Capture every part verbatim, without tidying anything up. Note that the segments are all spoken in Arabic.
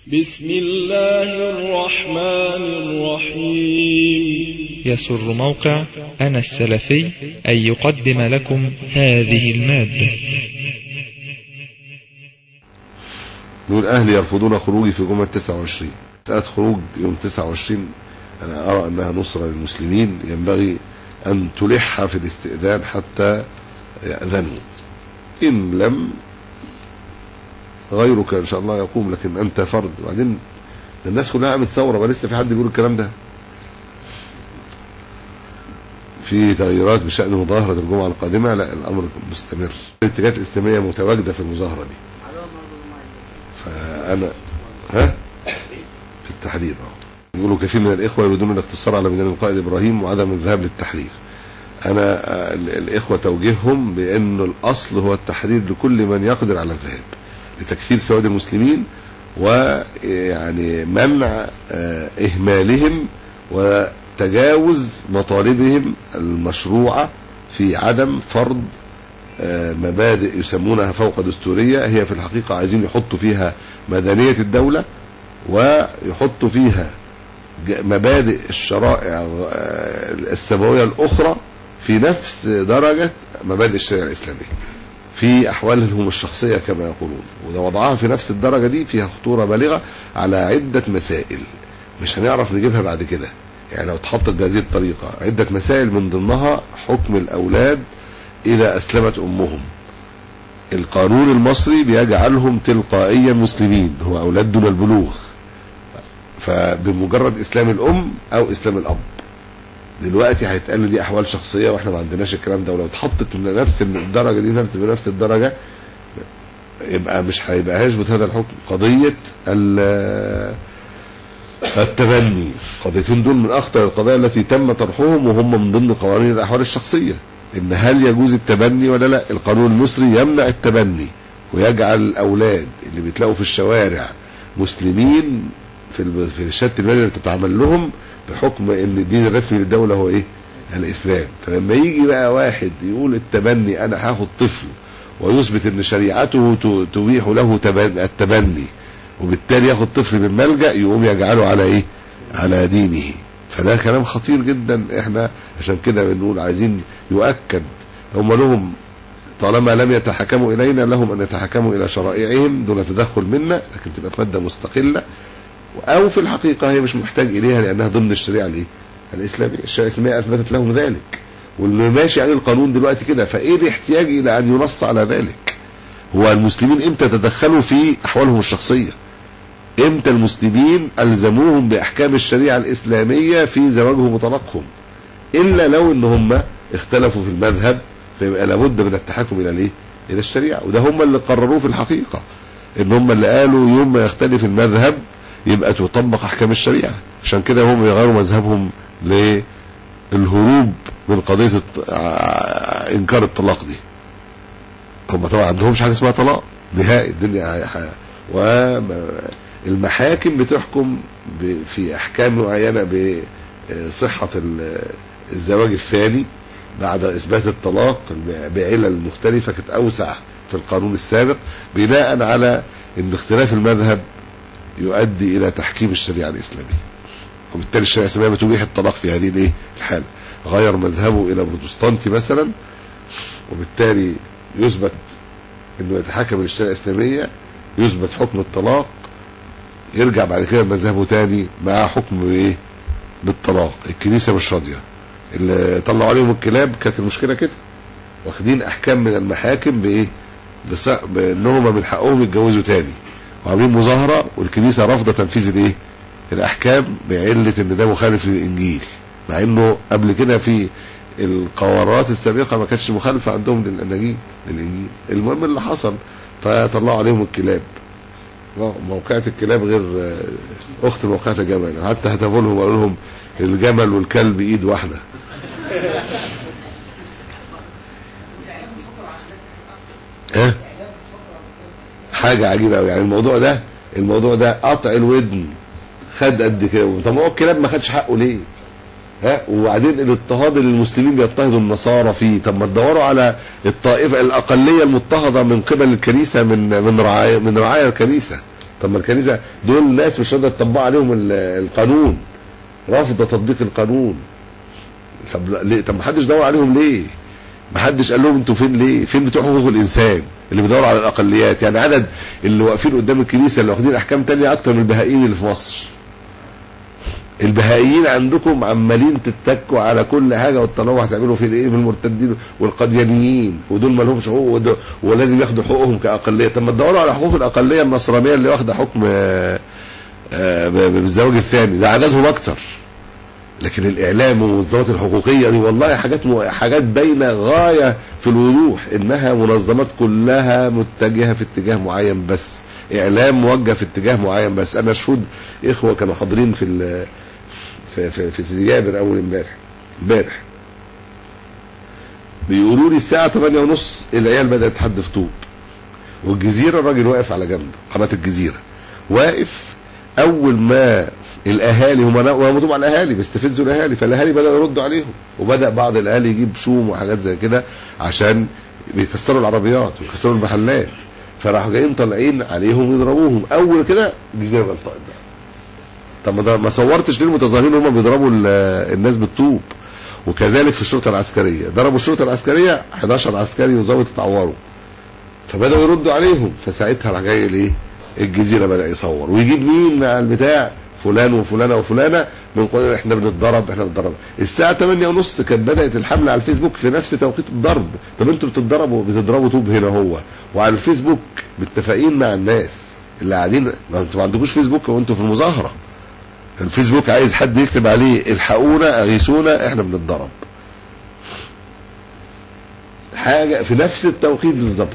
بسم الله الرحمن الرحيم. يسر موقع أنا السلفي أن يقدم لكم هذه المادة. نقول أهلي يرفضون خروجي في جمعة تسعة وعشرين. ساعة خروج يوم تسعة وعشرين أنا أرى أنها نصرة للمسلمين، ينبغي أن تلح في الاستئذان حتى يأذنوا، إن لم غيرك إن شاء الله يقوم، لكن أنت فرد. وبعدين الناس كلها قامت ثورة، ولسه في حد بيقول الكلام ده؟ في تغييرات بشأن مظاهرة الجمعة القادمة؟ لا، الأمر مستمر. الاتجاهات الإسلامية متواجدة في المظاهرة دي، فأنا ها في التحرير. يقولوا كثير من الإخوة يريدون الاقتصار على ميدان القائد إبراهيم وعدم الذهاب للتحرير. أنا الإخوة توجيههم بأنه الأصل هو التحرير لكل من يقدر على الذهاب، لتكثير سواد المسلمين ويعني منع إهمالهم وتجاوز مطالبهم المشروعة في عدم فرض مبادئ يسمونها فوق دستورية. هي في الحقيقة عايزين يحطوا فيها مدنية الدولة ويحطوا فيها مبادئ الشرائع السماوية الأخرى في نفس درجة مبادئ الشريعة الإسلامية في أحوالهم الشخصية كما يقولون، وده وضعها في نفس الدرجة دي فيها خطورة بالغة على عدة مسائل مش هنعرف نجيبها بعد كده. يعني لو اتحطت بهذه الطريقة عدة مسائل، من ضمنها حكم الأولاد إذا أسلمت أمهم. القانون المصري بيجعلهم تلقائيا مسلمين، هو أولاد دون البلوغ، فبمجرد إسلام الأم أو إسلام الأب. دلوقتي هيتقال دي أحوال شخصية وإحنا ما عندناش الكلام ده، ولو اتحطت من نفس الدرجة دي نفس بنفس الدرجة يبقى مش هيبقى هيثبت هذا الحكم. قضية التبني، قضيتين دول من أخطر القضايا التي تم طرحهم، وهم من ضمن قوانين الأحوال الشخصية. إن هل يجوز التبني ولا لا؟ القانون المصري يمنع التبني ويجعل الأولاد اللي بيتلاقوا في الشوارع مسلمين في في الشهادة المدنية اللي بتتعمل لهم بحكم ان الدين الرسمي للدولة هو ايه؟ الاسلام. فلما يجي بقى واحد يقول التبني انا هاخد طفل ويثبت ان شريعته تبيح له التبني وبالتالي ياخد طفل من ملجأ، يقوم يجعله على ايه؟ على دينه. فده كلام خطير جدا. احنا عشان كده بنقول عايزين يؤكد هم لهم طالما لم يتحكموا الينا لهم ان يتحكموا الى شرائعهم دون تدخل منا، لكن تبقى مادة مستقلة، او في الحقيقة هي مش محتاج اليها لانها ضمن الشريعة الايه؟ الاسلامية. الشريعة الاسلامية اثبتت لهم ذلك، واللي ماشي عليه القانون دلوقتي كده، فايه الاحتياج الى ان ينص على ذلك؟ هو المسلمين امتى تدخلوا في احوالهم الشخصية؟ امتى المسلمين الزموهم باحكام الشريعة الاسلامية في زواجهم وطلاقهم؟ الا لو ان هم اختلفوا في المذهب، فيبقى لابد من التحكم الى الايه؟ الى الشريعة. وده هم اللي قرروه في الحقيقة، ان هم اللي قالوا يوم ما يختلف المذهب يبقى تطبق احكام الشريعة. عشان كده هم يغيروا مذهبهم للهروب من قضية انكار الطلاق دي. هم طبعا عندهمش حاجة اسمها طلاق نهائي الدنيا، والمحاكم بتحكم في احكام معينة بصحة الزواج الثاني بعد اثبات الطلاق بعلل مختلفة كانت اوسع في القانون السابق، بناء على ان اختلاف المذهب يؤدي الى تحكيم الشريعة الاسلامية، وبالتالي الشريعة الاسلامية بتبيح الطلاق في هذه الايه الحالة. غير مذهبه الى بروتستانتي مثلا، وبالتالي يثبت انه يتحكم الشريعة الاسلامية، يثبت حكم الطلاق، يرجع بعد كده مذهبه تاني مع حكم بايه؟ بالطلاق. الكنيسة مش راضية، اللي طلعوا عليهم الكلاب كانت المشكلة كده، واخدين احكام من المحاكم بايه؟ بانهم من حقهم يتجوزوا تاني، وعاملين مظاهرة والكنيسة رافضة تنفيذ الايه؟ الاحكام بعلة ان ده مخالف للانجيل، مع انه قبل كده في القرارات السابقة ما كانتش مخالفة عندهم للانجيل للانجيل. المهم اللي حصل فطلعوا عليهم الكلاب. موقعة الكلاب غير اخت موقعة الجمل، حتى هتفوا لهم وقالوا لهم الجمل والكلب ايد واحدة. ها حاجة عجيبة قوي. يعني الموضوع ده الموضوع ده قطع الودن خد قد كده. طب هو الكلاب ما خدش حقه ليه؟ ها وبعدين الاضطهاد اللي المسلمين بيضطهدوا النصارى فيه، طب ما تدوروا على الطائفة الأقلية المضطهدة من قبل الكنيسة من من رعاية من رعاية الكنيسة. طب ما الكنيسه دول الناس مش راضيه تطبق عليهم القانون، رافضه تطبيق القانون. طب ليه؟ طب ما حدش دور عليهم ليه؟ ما حدش قال لهم انتوا فين ليه؟ فين بتوع حقوق الانسان اللي بيدوروا على الاقليات؟ يعني عدد اللي واقفين قدام الكنيسه اللي واخدين احكام تانية اكتر من البهائيين اللي في مصر. البهائيين عندكم عمالين تتكوا على كل حاجه، والطلبه هتعملوا في الايه في المرتدين والقديانيين، ودول ما لهمش حقوق ولازم ياخدوا حقوقهم كاقليه. طب ما تدوروا على حقوق الاقليه النصرانيه اللي واخده حكم بالزواج الثاني، ده عددهم اكتر. لكن الاعلام والمنظمات الحقوقيه دي والله حاجات حاجات باينه غايه في الوضوح انها منظمات كلها متجهه في اتجاه معين، بس اعلام موجه في اتجاه معين بس. انا شهود اخوه كانوا حاضرين في في في, في سيدي جابر اول امبارح امبارح بيقولوا لي الساعه ثمانية ونص العيال بدات تحدف طوب، والجزيره الراجل واقف على جنب قناه الجزيره واقف. اول ما الاهالي هم هم طبعا الاهالي بيستفزوا الاهالي، فالاهالي بداوا يردوا عليهم، وبدا بعض الاهالي يجيب شوم وحاجات زي كده عشان بيكسروا العربيات ويكسروا المحلات، فراحوا جايين طالعين عليهم يضربوهم. اول كده الجزيره غلطت. طب ما صورتش ليه المتظاهرين هم بيضربوا الناس بالطوب؟ وكذلك في الشرطه العسكريه، ضربوا الشرطه العسكريه حداشر عسكري وظابط اتعوروا، فبداوا يردوا عليهم. فساعتها راح جاي الايه الجزيره بدا يصور ويجيب مين مع البتاع فلان وفلانه وفلانه من قول احنا بنتضرب احنا بنتضرب. الساعه ثمانية ونص كانت بدات الحمله على الفيسبوك في نفس توقيت الضرب. طب انتوا بتتضربوا بتضربوا طوب هنا هو، وعلى الفيسبوك متفقين مع الناس اللي قاعدين. ما انتوا ما عندكوش فيسبوك وانتوا في المظاهره. الفيسبوك عايز حد يكتب عليه الحقونا اغيثونا احنا بنتضرب. حاجه في نفس التوقيت بالظبط.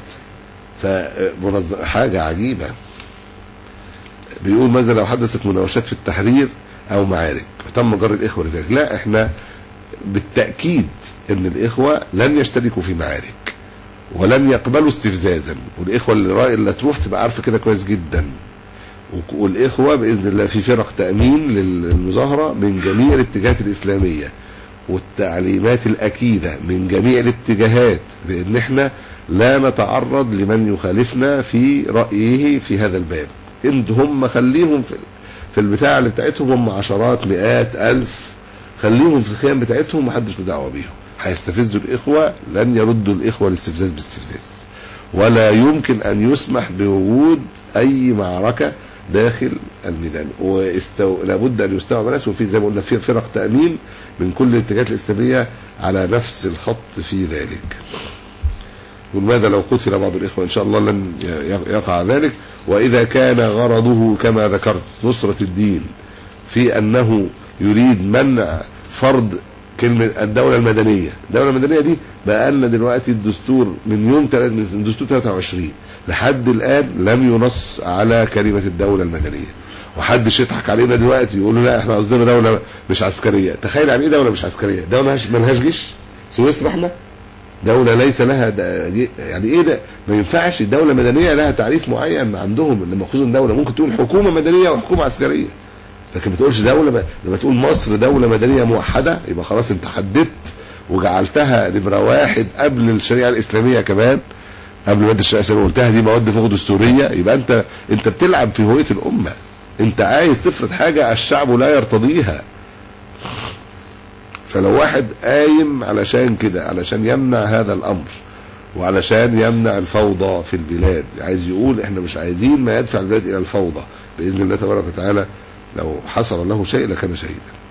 فحاجه عجيبه. بيقول ماذا لو حدثت مناوشات في التحرير او معارك تم جر الاخوه لذلك؟ لا، احنا بالتاكيد ان الاخوه لن يشتركوا في معارك ولن يقبلوا استفزازا، والاخوه اللي, اللي تروح تبقى عارفه كده كويس جدا. والاخوه باذن الله في فرق تامين للمظاهره من جميع الاتجاهات الاسلاميه، والتعليمات الاكيده من جميع الاتجاهات بان احنا لا نتعرض لمن يخالفنا في رايه في هذا الباب. انت هم خليهم في في البتاع اللي بتاعتهم، هم عشرات مئات الف، خليهم في الخيام بتاعتهم محدش له دعوه بيهم. هيستفزوا الاخوه، لن يردوا الاخوه الاستفزاز باستفزاز، ولا يمكن ان يسمح بوجود اي معركه داخل الميدان. واستو... لابد ان يستوعب الناس، وفي زي ما قلنا في فرق تامين من كل الاتجاهات الاسلاميه على نفس الخط في ذلك. وماذا لو قتل بعض الإخوة؟ إن شاء الله لن يقع ذلك. وإذا كان غرضه كما ذكرت نصرة الدين في أنه يريد منع فرض كلمة الدولة المدنية. الدولة المدنية دي بقى لنا دلوقتي الدستور من يوم من دستور ثلاثة وعشرين لحد الآن لم ينص على كلمة الدولة المدنية، وحدش يضحك علينا دلوقتي يقولوا لا احنا قصدنا دولة مش عسكرية. تخيل يعني ايه دولة مش عسكرية؟ دولة ملهاش جيش. سويسرا احنا دولة ليس لها يعني ايه ده؟ ما ينفعش. دولة مدنية لها تعريف معين عندهم لما ياخذوا دولة. ممكن تقول حكومة مدنية وحكومة عسكرية، لكن ما تقولش دولة. ب... لما تقول مصر دولة مدنية موحدة يبقى خلاص انت حددت وجعلتها نمرة واحد قبل الشريعة الإسلامية كمان، قبل ما الشريعة الإسلامية قلتها دي مواد فوق دستورية. يبقى انت انت بتلعب في هوية الأمة. انت عايز تفرض حاجة الشعب لا يرتضيها. فلو واحد قايم علشان كده علشان يمنع هذا الأمر وعلشان يمنع الفوضى في البلاد، عايز يقول احنا مش عايزين ما يدفع البلاد إلى الفوضى، بإذن الله تبارك وتعالى لو حصل له شيء لكان شهيدا.